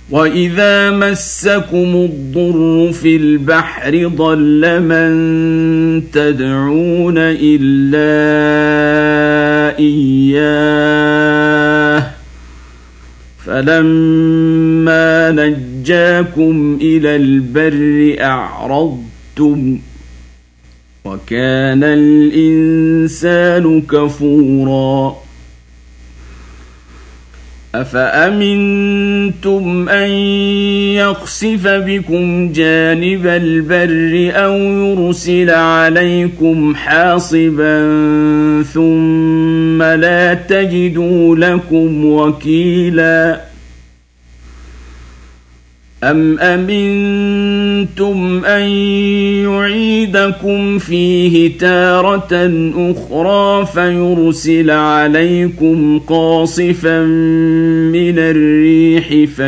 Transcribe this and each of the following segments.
وإذا مسكم الضر في البحر ضل من تدعون إلا إياه فلما نجاكم إلى البر أعرضتم وكان الإنسان كفورا أفأمنتم أن يخسف بكم جانب البر أو يرسل عليكم حاصبا ثم لا تجدوا لكم وكيلا أم أمنتم أن يعيدكم فيه تارة أخرى فيرسل عليكم قاصفا من الريح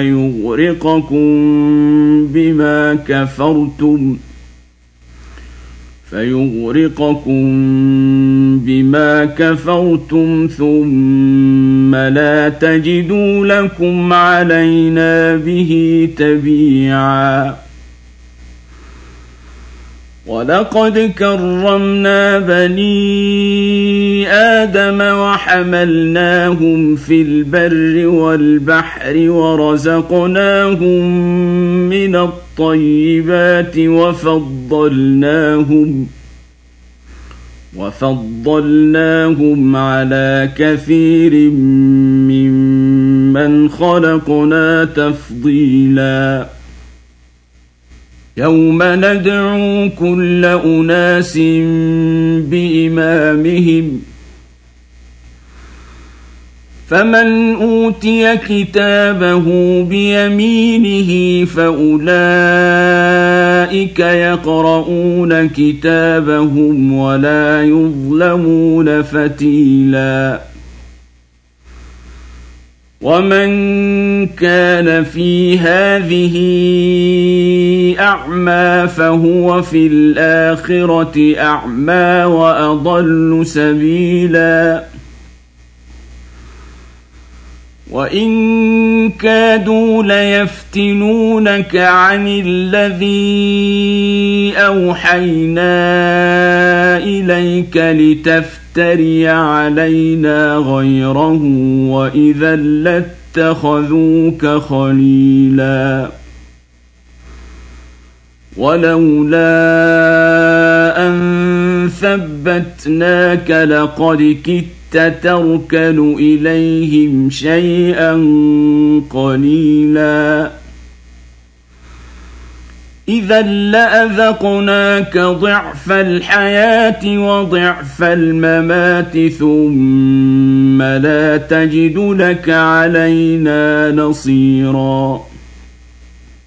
فيغرقكم بما كفرتم ثم لا تجدوا لكم علينا به تبيعا ولقد كرمنا بني آدم وحملناهم في البر والبحر ورزقناهم من الطيبات وفضلناهم على كثير ممن خلقنا تفضيلا يوم ندعو كل أناس بإمامهم فمن أوتي كتابه بيمينه فأولئك يقرؤون كتابهم ولا يظلمون فتيلا ومن كان في هذه أعمى فهو في الآخرة أعمى وأضل سبيلا وإن كادوا ليفتنونك عن الذي أوحينا إليك لتفتري علينا غيره وإذا لاتخذوك خليلا ولولا أن ثبتناك لقد كدت تركن إليهم شيئا قليلا إذا لأذقناك ضعف الحياة وضعف الممات ثم لا تجد لك علينا نصيرا